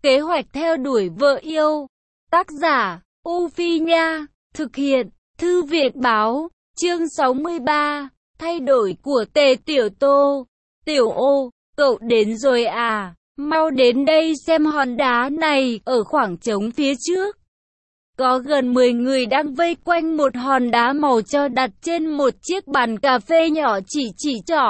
Kế hoạch theo đuổi vợ yêu. Tác giả, U Phi Nha. Thực hiện, Thư viện Báo. Chương 63. Thay đổi của Tề Tiểu Tô. Tiểu Ô, cậu đến rồi à? Mau đến đây xem hòn đá này ở khoảng trống phía trước. Có gần 10 người đang vây quanh một hòn đá màu cho đặt trên một chiếc bàn cà phê nhỏ chỉ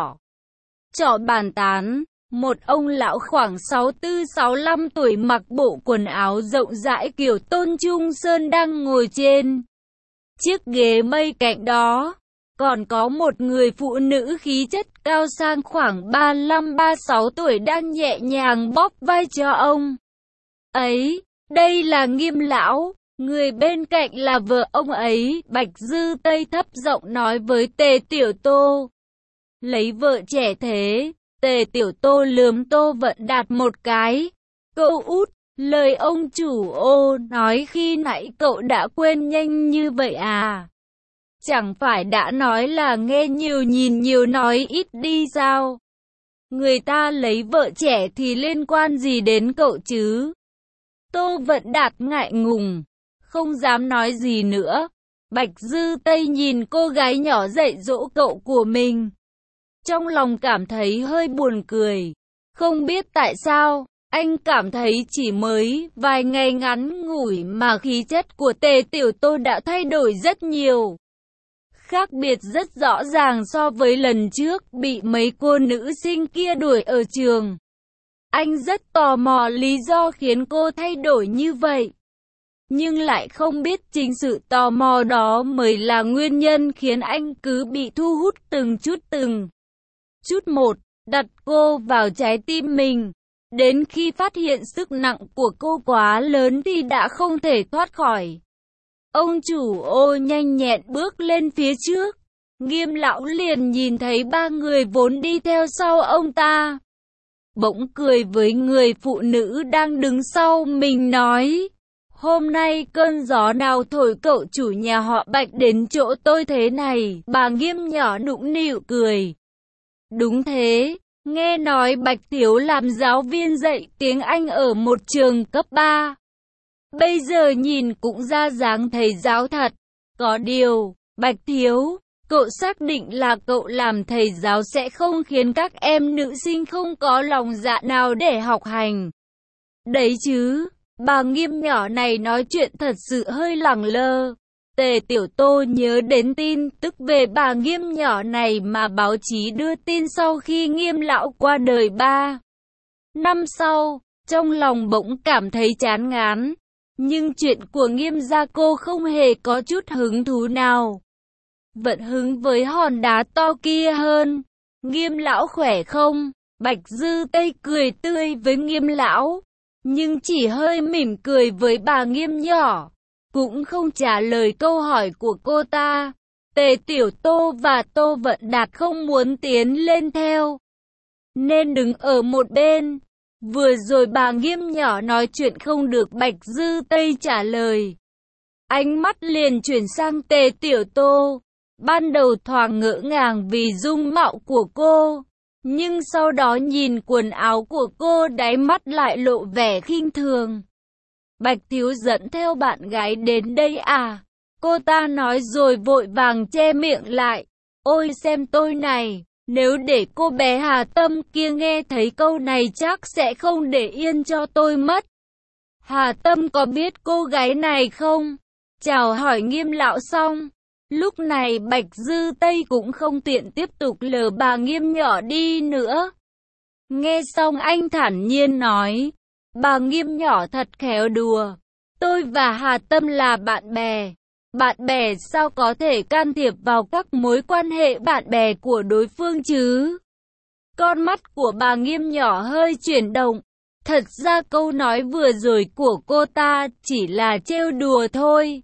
trỏ bàn tán. Một ông lão khoảng 64-65 tuổi mặc bộ quần áo rộng rãi kiểu Tôn Trung Sơn đang ngồi trên chiếc ghế mây cạnh đó. Còn có một người phụ nữ khí chất cao sang khoảng 35-36 tuổi đang nhẹ nhàng bóp vai cho ông ấy. Đây là Nghiêm lão. Người bên cạnh là vợ ông ấy. Bạch Dư Tây thấp giọng nói với Tề Tiểu Tô. Lấy vợ trẻ thế? Tề Tiểu Tô lườm Tô Vận Đạt một cái. Cậu út, lời ông chủ Ô nói khi nãy cậu đã quên nhanh như vậy à? Chẳng phải đã nói là nghe nhiều nhìn nhiều nói ít đi sao? Người ta lấy vợ trẻ thì liên quan gì đến cậu chứ? Tô Vận Đạt ngại ngùng, không dám nói gì nữa. Bạch Dư Tây nhìn cô gái nhỏ dạy dỗ cậu của mình, trong lòng cảm thấy hơi buồn cười. Không biết tại sao, anh cảm thấy chỉ mới vài ngày ngắn ngủi mà khí chất của Tề Tiểu Tô đã thay đổi rất nhiều. Khác biệt rất rõ ràng so với lần trước bị mấy cô nữ sinh kia đuổi ở trường. Anh rất tò mò lý do khiến cô thay đổi như vậy. Nhưng lại không biết chính sự tò mò đó mới là nguyên nhân khiến anh cứ bị thu hút từng chút một, đặt cô vào trái tim mình. Đến khi phát hiện sức nặng của cô quá lớn thì đã không thể thoát khỏi. Ông chủ Ô nhanh nhẹn bước lên phía trước. Nghiêm lão liền nhìn thấy ba người vốn đi theo sau ông ta, bỗng cười với người phụ nữ đang đứng sau mình nói. Hôm nay cơn gió nào thổi cậu chủ nhà họ Bạch đến chỗ tôi thế này? Bà Nghiêm nhỏ nũng nịu cười. Đúng thế, nghe nói Bạch Thiếu làm giáo viên dạy tiếng Anh ở một trường cấp 3. Bây giờ nhìn cũng ra dáng thầy giáo thật. Có điều, Bạch Thiếu, cậu xác định là cậu làm thầy giáo sẽ không khiến các em nữ sinh không có lòng dạ nào để học hành đấy chứ? Bà Nghiêm nhỏ này nói chuyện thật sự hơi lẳng lơ. Tề Tiểu Tô nhớ đến tin tức về bà Nghiêm nhỏ này mà báo chí đưa tin sau khi Nghiêm lão qua đời 3 năm sau. Trong lòng bỗng cảm thấy chán ngán. Nhưng chuyện của Nghiêm gia cô không hề có chút hứng thú nào. Vẫn hứng với hòn đá to kia hơn. Nghiêm lão khỏe không? Bạch Dư Tây cười tươi với Nghiêm lão, nhưng chỉ hơi mỉm cười với bà Nghiêm nhỏ, cũng không trả lời câu hỏi của cô ta. Tề Tiểu Tô và Tô Vận Đạt không muốn tiến lên theo, nên đứng ở một bên. Vừa rồi bà Nghiêm nhỏ nói chuyện không được Bạch Dư Tây trả lời, ánh mắt liền chuyển sang Tề Tiểu Tô. Ban đầu thoáng ngỡ ngàng vì dung mạo của cô, nhưng sau đó nhìn quần áo của cô đáy mắt lại lộ vẻ khinh thường. Bạch Thiếu dẫn theo bạn gái đến đây à? Cô ta nói rồi vội vàng che miệng lại. Ôi xem tôi này, nếu để cô bé Hà Tâm kia nghe thấy câu này chắc sẽ không để yên cho tôi mất. Hà Tâm có biết cô gái này không? Chào hỏi Nghiêm lão xong, lúc này Bạch Dư Tây cũng không tiện tiếp tục lờ bà Nghiêm nhỏ đi nữa. Nghe xong anh thản nhiên nói, bà Nghiêm nhỏ thật khéo đùa. Tôi và Hà Tâm là bạn bè. Bạn bè sao có thể can thiệp vào các mối quan hệ bạn bè của đối phương chứ? Con mắt của bà Nghiêm nhỏ hơi chuyển động. Thật ra câu nói vừa rồi của cô ta chỉ là trêu đùa thôi.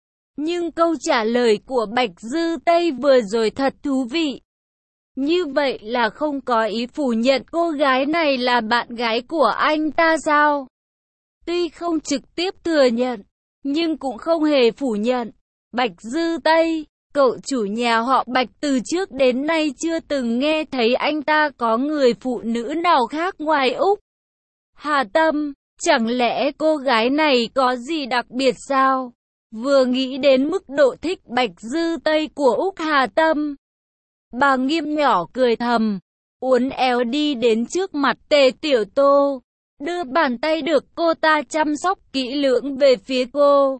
Nhưng câu trả lời của Bạch Dư Tây vừa rồi thật thú vị. Như vậy là không có ý phủ nhận cô gái này là bạn gái của anh ta sao? Tuy không trực tiếp thừa nhận, nhưng cũng không hề phủ nhận. Bạch Dư Tây, cậu chủ nhà họ Bạch từ trước đến nay chưa từng nghe thấy anh ta có người phụ nữ nào khác ngoài Úc Hà Tâm. Chẳng lẽ cô gái này có gì đặc biệt sao? Vừa nghĩ đến mức độ thích Bạch Dư Tây của Úc Hà Tâm, bà Nghiêm nhỏ cười thầm, uốn éo đi đến trước mặt Tề Tiểu Tô, đưa bàn tay được cô ta chăm sóc kỹ lưỡng về phía cô.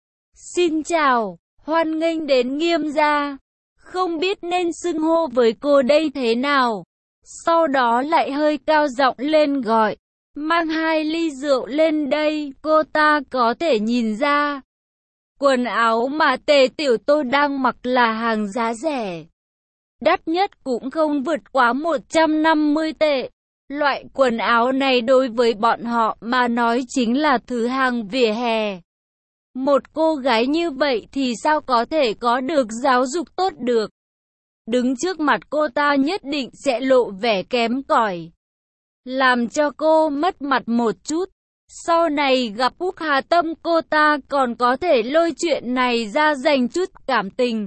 Xin chào, hoan nghênh đến Nghiêm gia, không biết nên xưng hô với cô đây thế nào. Sau đó lại hơi cao giọng lên gọi, mang 2 ly rượu lên đây. Cô ta có thể nhìn ra quần áo mà Tề Tiểu Tô đang mặc là hàng giá rẻ, đắt nhất cũng không vượt quá 150 tệ. Loại quần áo này đối với bọn họ mà nói chính là thứ hàng vỉa hè. Một cô gái như vậy thì sao có thể có được giáo dục tốt được? Đứng trước mặt cô ta nhất định sẽ lộ vẻ kém cỏi, làm cho cô mất mặt một chút. Sau này gặp Úc Hà Tâm cô ta còn có thể lôi chuyện này ra dành chút cảm tình.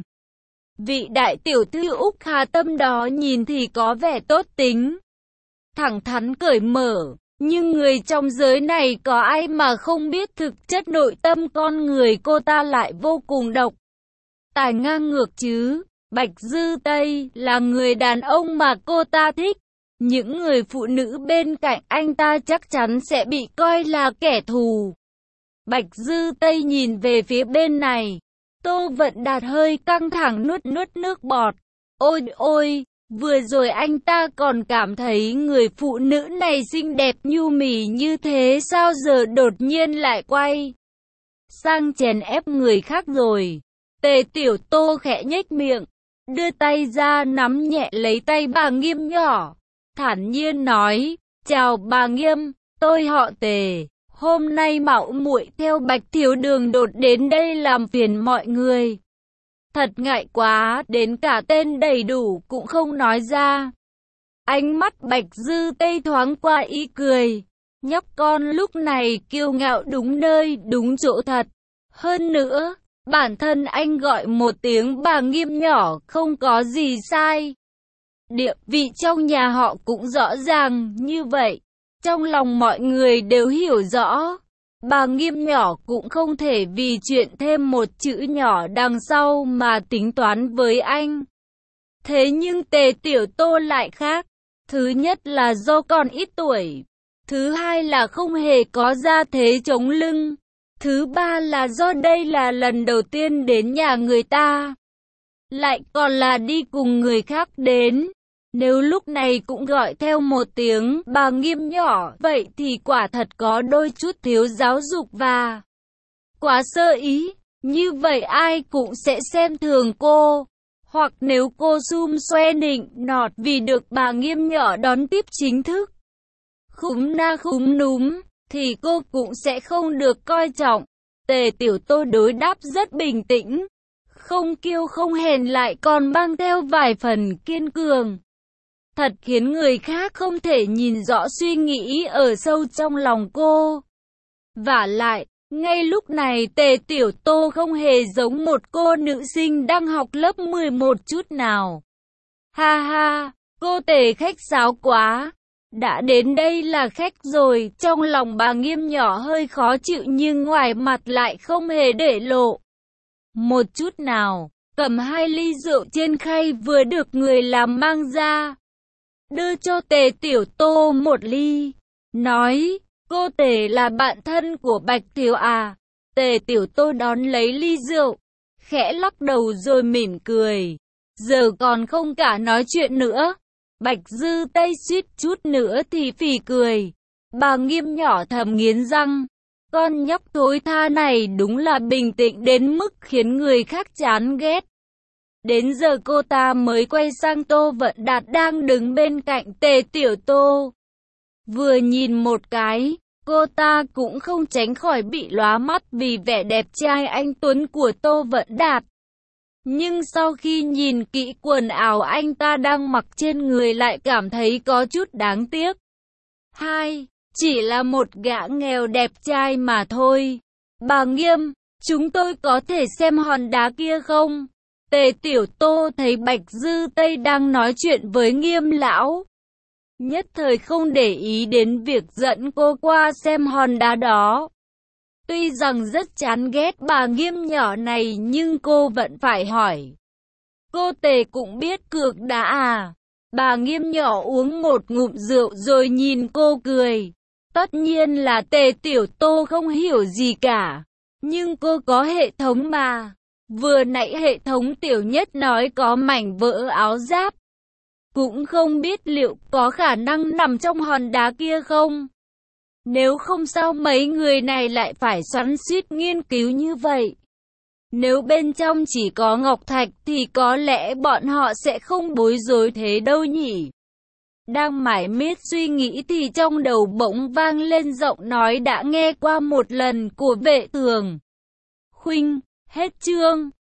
Vị đại tiểu thư Úc Hà Tâm đó nhìn thì có vẻ tốt tính, thẳng thắn cởi mở, nhưng người trong giới này có ai mà không biết thực chất nội tâm con người cô ta lại vô cùng độc tài ngang ngược chứ. Bạch Dư Tây là người đàn ông mà cô ta thích, những người phụ nữ bên cạnh anh ta chắc chắn sẽ bị coi là kẻ thù. Bạch Dư Tây nhìn về phía bên này, Tô Vận Đạt hơi căng thẳng nuốt nước bọt. Ôi ôi, vừa rồi anh ta còn cảm thấy người phụ nữ này xinh đẹp nhu mì như thế, sao giờ đột nhiên lại quay sang chèn ép người khác rồi. Tề Tiểu Tô khẽ nhếch miệng, đưa tay ra nắm nhẹ lấy tay bà Nghiêm nhỏ, thản nhiên nói, chào bà Nghiêm, tôi họ Tề, hôm nay mạo muội theo Bạch Thiếu Đường đột đến đây làm phiền mọi người. Thật ngại quá, đến cả tên đầy đủ cũng không nói ra. Ánh mắt Bạch Dư Tây thoáng qua ý cười, nhóc con lúc này kiêu ngạo đúng nơi đúng chỗ thật. Hơn nữa, bản thân anh gọi một tiếng bà Nghiêm nhỏ không có gì sai. Địa vị trong nhà họ cũng rõ ràng như vậy, trong lòng mọi người đều hiểu rõ. Bà Nghiêm nhỏ cũng không thể vì chuyện thêm một chữ nhỏ đằng sau mà tính toán với anh. Thế nhưng Tề Tiểu Tô lại khác. Thứ nhất là do còn ít tuổi. Thứ hai là không hề có gia thế chống lưng. Thứ ba là do đây là lần đầu tiên đến nhà người ta, lại còn là đi cùng người khác đến. Nếu lúc này cũng gọi theo một tiếng bà Nghiêm nhỏ, vậy thì quả thật có đôi chút thiếu giáo dục và quá sơ ý. Như vậy ai cũng sẽ xem thường cô. Hoặc nếu cô xum xoe nịnh nọt vì được bà Nghiêm nhỏ đón tiếp chính thức, khúm na khúm núm, thì cô cũng sẽ không được coi trọng. Tề Tiểu Tô đối đáp rất bình tĩnh, không kiêu không hèn, lại còn mang theo vài phần kiên cường. Thật khiến người khác không thể nhìn rõ suy nghĩ ở sâu trong lòng cô. Vả lại, ngay lúc này Tề Tiểu Tô không hề giống một cô nữ sinh đang học lớp 11 chút nào. Ha ha, cô Tề khách sáo quá. Đã đến đây là khách rồi. Trong lòng bà Nghiêm nhỏ hơi khó chịu nhưng ngoài mặt lại không hề để lộ một chút nào. Cầm 2 ly rượu trên khay vừa được người làm mang ra, đưa cho Tề Tiểu Tô 1 ly, nói, cô Tề là bạn thân của Bạch Thiếu à? Tề Tiểu Tô đón lấy ly rượu, khẽ lắc đầu rồi mỉm cười. Giờ còn không cả nói chuyện nữa. Bạch Dư Tây suýt chút nữa thì phì cười. Bà Nghiêm nhỏ thầm nghiến răng. Con nhóc thối tha này đúng là bình tĩnh đến mức khiến người khác chán ghét. Đến giờ cô ta mới quay sang Tô Vận Đạt đang đứng bên cạnh Tề Tiểu Tô. Vừa nhìn một cái, cô ta cũng không tránh khỏi bị lóa mắt vì vẻ đẹp trai anh tuấn của Tô Vận Đạt. Nhưng sau khi nhìn kỹ quần áo anh ta đang mặc trên người lại cảm thấy có chút đáng tiếc. Chỉ là một gã nghèo đẹp trai mà thôi. Bà Nghiêm, chúng tôi có thể xem hòn đá kia không? Tề Tiểu Tô thấy Bạch Dư Tây đang nói chuyện với Nghiêm lão, nhất thời không để ý đến việc dẫn cô qua xem hòn đá đó. Tuy rằng rất chán ghét bà Nghiêm nhỏ này nhưng cô vẫn phải hỏi. Cô Tề cũng biết cược đá à? Bà Nghiêm nhỏ uống một ngụm rượu rồi nhìn cô cười. Tất nhiên là Tề Tiểu Tô không hiểu gì cả. Nhưng cô có hệ thống mà. Vừa nãy hệ thống Tiểu Nhất nói có mảnh vỡ áo giáp. Cũng không biết liệu có khả năng nằm trong hòn đá kia không? Nếu không sao mấy người này lại phải xoắn xuýt nghiên cứu như vậy. Nếu bên trong chỉ có ngọc thạch thì có lẽ bọn họ sẽ không bối rối thế đâu nhỉ. Đang mải miết suy nghĩ thì trong đầu bỗng vang lên giọng nói đã nghe qua một lần của Vệ Tường. Khuynh, hết chương.